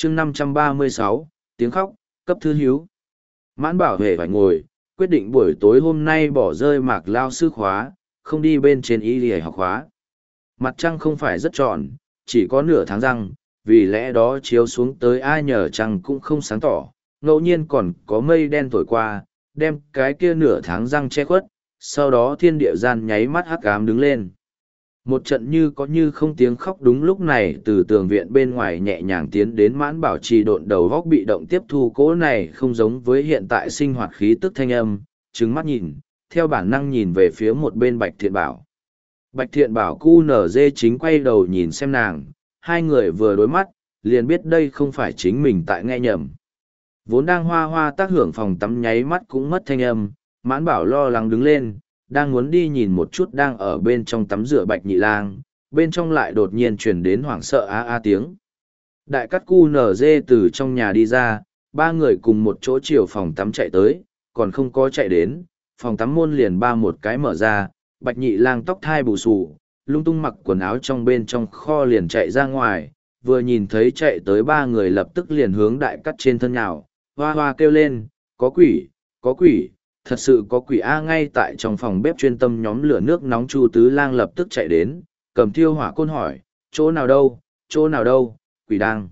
chương 536, tiếng khóc, cấp thư hiếu. Mãn bảo hề phải ngồi, quyết định buổi tối hôm nay bỏ rơi mạc lao sư khóa, không đi bên trên y lìa học khóa. Mặt trăng không phải rất tròn, chỉ có nửa tháng răng, vì lẽ đó chiếu xuống tới ai nhờ trăng cũng không sáng tỏ, ngẫu nhiên còn có mây đen thổi qua, đem cái kia nửa tháng răng che khuất, sau đó thiên địa gian nháy mắt hắc ám đứng lên. Một trận như có như không tiếng khóc đúng lúc này từ tường viện bên ngoài nhẹ nhàng tiến đến Mãn Bảo trì độn đầu góc bị động tiếp thu cỗ này không giống với hiện tại sinh hoạt khí tức thanh âm, trừng mắt nhìn, theo bản năng nhìn về phía một bên Bạch Thiện Bảo. Bạch Thiện Bảo cu nở dê chính quay đầu nhìn xem nàng, hai người vừa đối mắt, liền biết đây không phải chính mình tại nghe nhầm. Vốn đang hoa hoa tác hưởng phòng tắm nháy mắt cũng mất thanh âm, Mãn Bảo lo lắng đứng lên, đang muốn đi nhìn một chút đang ở bên trong tắm rửa Bạch Nhị Lang, bên trong lại đột nhiên truyền đến hoảng sợ a a tiếng. Đại cắt cu nở dê từ trong nhà đi ra, ba người cùng một chỗ chiều phòng tắm chạy tới, còn không có chạy đến, phòng tắm môn liền ba một cái mở ra, Bạch Nhị Lang tóc thai bù xù, lung tung mặc quần áo trong bên trong kho liền chạy ra ngoài, vừa nhìn thấy chạy tới ba người lập tức liền hướng đại cắt trên thân nhào, hoa hoa kêu lên, có quỷ, thật sự có quỷ A. Ngay tại trong phòng bếp chuyên tâm nhóm lửa nước nóng Chu Tứ Lang lập tức chạy đến, cầm thiêu hỏa côn hỏi, chỗ nào đâu, quỷ đang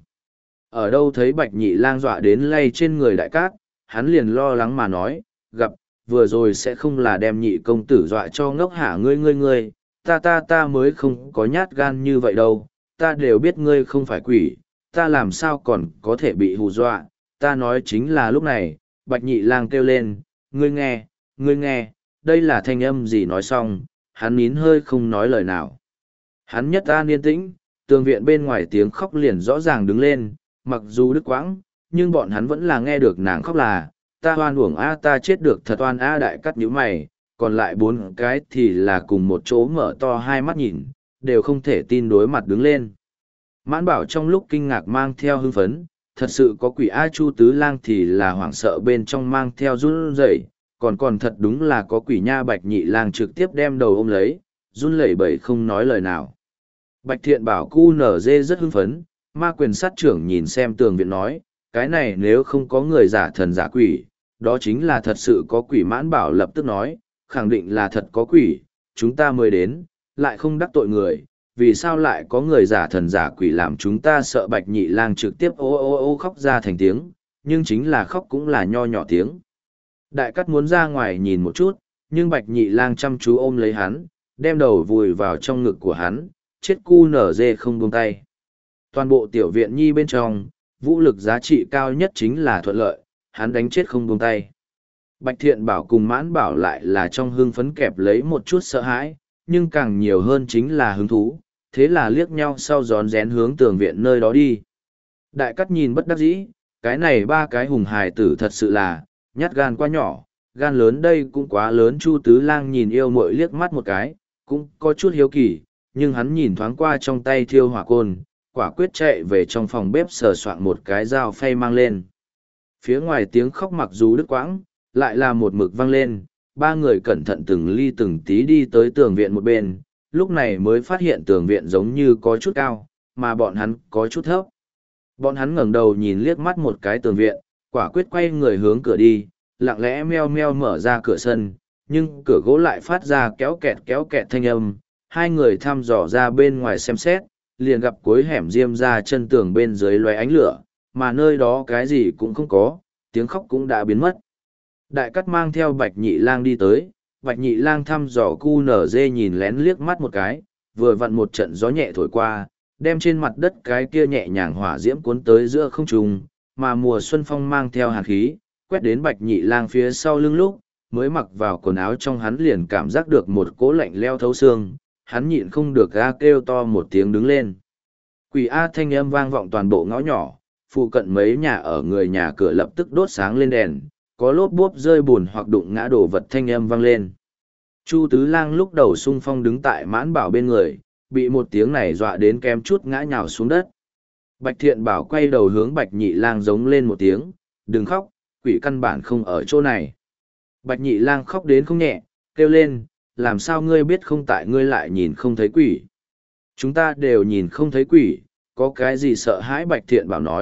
ở đâu. Thấy Bạch Nhị Lang dọa đến lay trên người đại cát, hắn liền lo lắng mà nói, gặp, vừa rồi sẽ không là đem nhị công tử dọa cho ngốc hả ngươi, ta mới không có nhát gan như vậy đâu, ta đều biết ngươi không phải quỷ, ta làm sao còn có thể bị hù dọa, ta nói chính là lúc này, Bạch Nhị Lang kêu lên, ngươi nghe, đây là thanh âm gì. Nói xong, hắn nín hơi không nói lời nào. Hắn nhất an yên tĩnh, tường viện bên ngoài tiếng khóc liền rõ ràng đứng lên, mặc dù đứt quãng, nhưng bọn hắn vẫn là nghe được nàng khóc là, ta oan uổng a, ta chết được thật oan a. Đại cắt nhíu mày, còn lại bốn cái thì là cùng một chỗ mở to hai mắt nhìn, đều không thể tin đối mặt đứng lên. Mãn Bảo trong lúc kinh ngạc mang theo hưng phấn, thật sự có quỷ a. Chu Tứ Lang thì là hoảng sợ bên trong mang theo run rẩy, còn thật đúng là có quỷ nha. Bạch Nhị Lang trực tiếp đem đầu ôm lấy, run lẩy bẩy không nói lời nào. Bạch Thiện Bảo cu nở dê rất hưng phấn, ma quyền sát trưởng nhìn xem tường viện nói, cái này nếu không có người giả thần giả quỷ, đó chính là thật sự có quỷ. Mãn Bảo lập tức nói, khẳng định là thật có quỷ, chúng ta mới đến, lại không đắc tội người, vì sao lại có người giả thần giả quỷ làm chúng ta sợ. Bạch Nhị Lang trực tiếp ô khóc ra thành tiếng, nhưng chính là khóc cũng là nho nhỏ tiếng. Đại cắt muốn ra ngoài nhìn một chút, nhưng Bạch Nhị Lang chăm chú ôm lấy hắn, đem đầu vùi vào trong ngực của hắn, chết cu nở dê không buông tay. Toàn bộ tiểu viện nhi bên trong, vũ lực giá trị cao nhất chính là thuận lợi, hắn đánh chết không buông tay. Bạch Thiện Bảo cùng Mãn Bảo lại là trong hưng phấn kẹp lấy một chút sợ hãi, nhưng càng nhiều hơn chính là hứng thú, thế là liếc nhau sau rón rén hướng tường viện nơi đó đi. Đại cắt nhìn bất đắc dĩ, cái này ba cái hùng hài tử thật sự là, nhát gan quá nhỏ, gan lớn đây cũng quá lớn. Chu Tứ Lang nhìn yêu muội liếc mắt một cái, cũng có chút hiếu kỳ, nhưng hắn nhìn thoáng qua trong tay thiêu hỏa côn, quả quyết chạy về trong phòng bếp sờ soạn một cái dao phay mang lên. Phía ngoài tiếng khóc mặc dù đứt quãng, lại là một mực vang lên, ba người cẩn thận từng ly từng tí đi tới tường viện một bên, lúc này mới phát hiện tường viện giống như có chút cao, mà bọn hắn có chút thấp. Bọn hắn ngẩng đầu nhìn liếc mắt một cái tường viện, quả quyết quay người hướng cửa đi, lặng lẽ meo meo mở ra cửa sân, nhưng cửa gỗ lại phát ra kéo kẹt thanh âm. Hai người thăm dò ra bên ngoài xem xét, liền gặp cuối hẻm diêm ra chân tường bên dưới loé ánh lửa, mà nơi đó cái gì cũng không có, tiếng khóc cũng đã biến mất. Đại cắt mang theo Bạch Nhị Lang đi tới, Bạch Nhị Lang thăm dò cu nở dê nhìn lén liếc mắt một cái, vừa vặn một trận gió nhẹ thổi qua, đem trên mặt đất cái kia nhẹ nhàng hỏa diễm cuốn tới giữa không trung, mà mùa xuân phong mang theo hàn khí, quét đến Bạch Nhị Lang phía sau lưng lúc, mới mặc vào quần áo trong hắn liền cảm giác được một cỗ lạnh leo thấu xương, hắn nhịn không được ga kêu to một tiếng đứng lên. Quỷ A thanh âm vang vọng toàn bộ ngõ nhỏ, phụ cận mấy nhà ở người nhà cửa lập tức đốt sáng lên đèn, có lốp bốp rơi bùn hoặc đụng ngã đổ vật thanh âm vang lên. Chu Tứ Lang lúc đầu xung phong đứng tại Mãn Bảo bên người, bị một tiếng này dọa đến kém chút ngã nhào xuống đất. Bạch Thiện Bảo quay đầu hướng Bạch Nhị Lang giống lên một tiếng, đừng khóc, quỷ căn bản không ở chỗ này. Bạch Nhị Lang khóc đến không nhẹ, kêu lên, làm sao ngươi biết không, tại ngươi lại nhìn không thấy quỷ. Chúng ta đều nhìn không thấy quỷ, có cái gì sợ hãi. Bạch Thiện Bảo nói,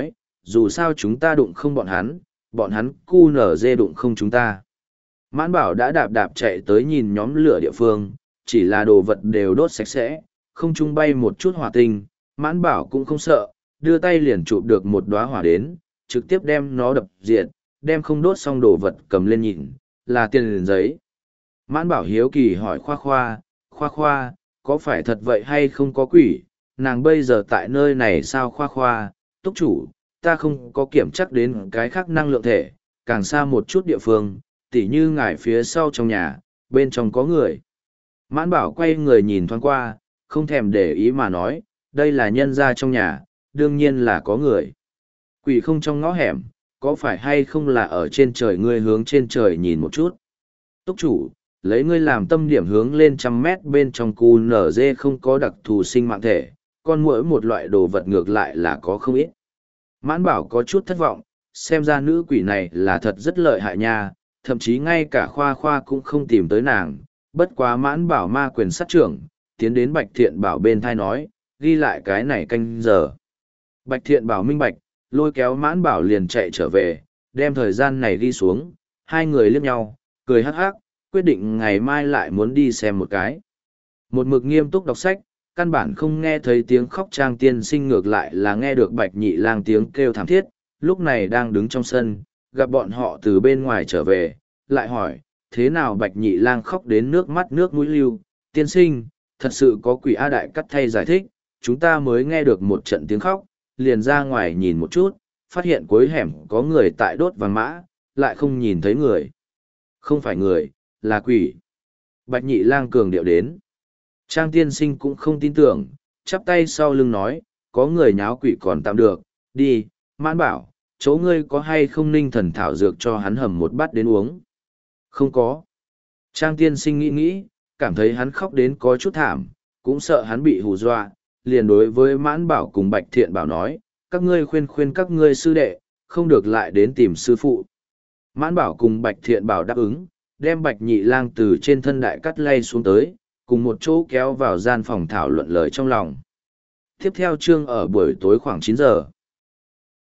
dù sao chúng ta đụng không bọn hắn cu nở dê đụng không chúng ta. Mãn bảo đã đạp đạp chạy tới nhìn nhóm lửa địa phương, chỉ là đồ vật đều đốt sạch sẽ, không trung bay một chút hỏa tinh, mãn bảo cũng không sợ, đưa tay liền chụp được một đóa hỏa đến, trực tiếp đem nó đập diệt, đem không đốt xong đồ vật cầm lên nhìn, là tiền liền giấy. Mãn bảo hiếu kỳ hỏi khoa khoa, có phải thật vậy hay không có quỷ, nàng bây giờ tại nơi này sao khoa, túc chủ, ta không có kiểm chắc đến cái khác năng lượng thể, càng xa một chút địa phương, tỉ như ngài phía sau trong nhà, bên trong có người. Mãn bảo quay người nhìn thoáng qua, không thèm để ý mà nói, đây là nhân gia trong nhà, đương nhiên là có người. Quỷ không trong ngõ hẻm, có phải hay không là ở trên trời, ngươi hướng trên trời nhìn một chút. Túc chủ, lấy ngươi làm tâm điểm hướng lên 100 mét bên trong cu nở dê không có đặc thù sinh mạng thể, con muỗi một loại đồ vật ngược lại là có không ít. Mãn bảo có chút thất vọng, xem ra nữ quỷ này là thật rất lợi hại nha, thậm chí ngay cả khoa cũng không tìm tới nàng. Bất quá mãn bảo ma quyền sát trưởng, tiến đến Bạch Thiện Bảo bên thai nói, ghi lại cái này canh giờ. Bạch Thiện Bảo minh bạch, lôi kéo mãn bảo liền chạy trở về, đem thời gian này ghi xuống, hai người liếc nhau, cười hắc hắc, quyết định ngày mai lại muốn đi xem một cái. Một mực nghiêm túc đọc sách, căn bản không nghe thấy tiếng khóc Trang tiên sinh ngược lại là nghe được Bạch Nhị Lang tiếng kêu thảm thiết, lúc này đang đứng trong sân, gặp bọn họ từ bên ngoài trở về, lại hỏi, thế nào Bạch Nhị Lang khóc đến nước mắt nước mũi lưu, tiên sinh, thật sự có quỷ A Đại cắt thay giải thích, chúng ta mới nghe được một trận tiếng khóc, liền ra ngoài nhìn một chút, phát hiện cuối hẻm có người tại đốt vàng mã, lại không nhìn thấy người. Không phải người, là quỷ. Bạch Nhị Lang cường điệu đến. Trang tiên sinh cũng không tin tưởng, chắp tay sau lưng nói, có người nháo quỷ còn tạm được, đi, mãn bảo, chỗ ngươi có hay không ninh thần thảo dược cho hắn hầm một bát đến uống. Không có. Trang tiên sinh nghĩ, cảm thấy hắn khóc đến có chút thảm, cũng sợ hắn bị hù dọa, liền đối với mãn bảo cùng Bạch Thiện Bảo nói, các ngươi khuyên các ngươi sư đệ, không được lại đến tìm sư phụ. Mãn bảo cùng Bạch Thiện Bảo đáp ứng, đem Bạch Nhị Lang từ trên thân đại cắt lay xuống tới, cùng một chỗ kéo vào gian phòng thảo luận lời trong lòng. Tiếp theo chương ở buổi tối khoảng 9 giờ.